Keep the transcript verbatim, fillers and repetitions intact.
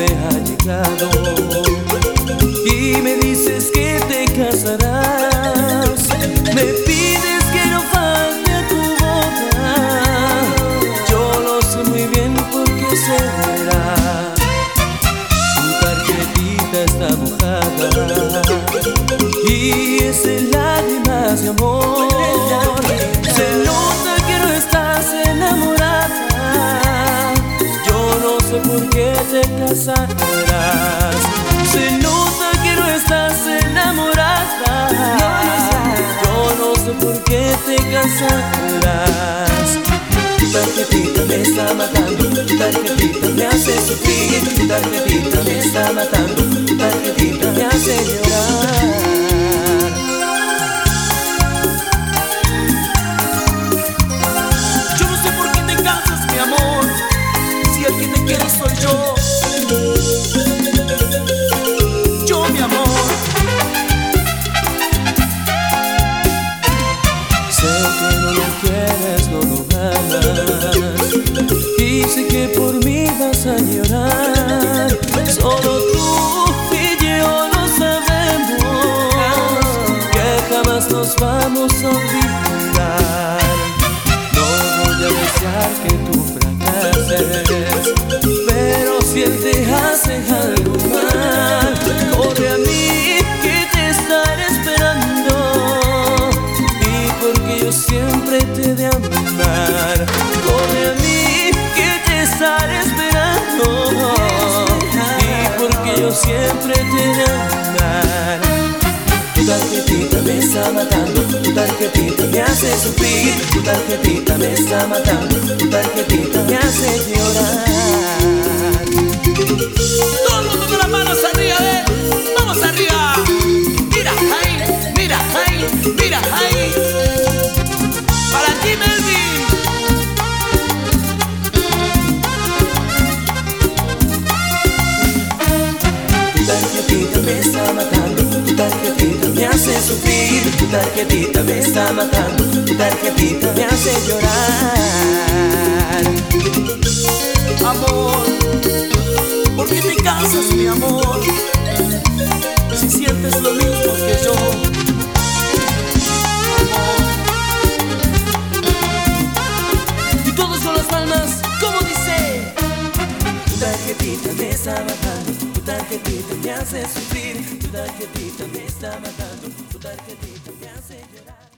ha llegado y me dices que te casarás. Me pides que no falte a tu boda. Yo lo sé muy bien porque será. Tu tarjetita está mojada y es en lágrimas de amor. Se nota que no estás enamorada. Yo no sé por qué te casarás. Se nota que no estás enamorada. Yo no sé por qué te casarás. Tu tarjetita me está matando, tu tarjetita me hace sufrir, tu tarjetita me está matando, tu tarjetita me hace llorar. Yo no sé por qué te cansas, mi amor, si el que te quiere soy yo. Yo, mi amor. Sé que no lo quieres, no lo amas, y sé que por mí vas a llorar. Solo tú y yo lo sabemos, que jamás nos vamos a olvidar. No voy a desear que tú fracases, pero si él te hace algo mal, corre a mí que te estaré esperando. Yo siempre te he de amar. Corre a mí que te estaré esperando. Y porque yo siempre te he de amar. Tu tarjetita me está matando, tu tarjetita me hace sufrir, tu tarjetita me está matando, tu tarjetita me hace llorar. Todo el mundo con las manos arriba, ¿eh? Vamos arriba. Mira ahí, mira ahí, mira ahí. Para ti, Melvin. Tu tarjetita me está matando, tu tarjetita me hace sufrir, tu tarjetita me está matando, tu tarjetita me hace llorar. Amor, ¿por qué te cansas, mi amor? Si sientes lo mismo que yo. ¿Cómo dice? Tu tarjetita me está matando, tu tarjetita me hace sufrir, tu tarjetita me está matando, tu tarjetita.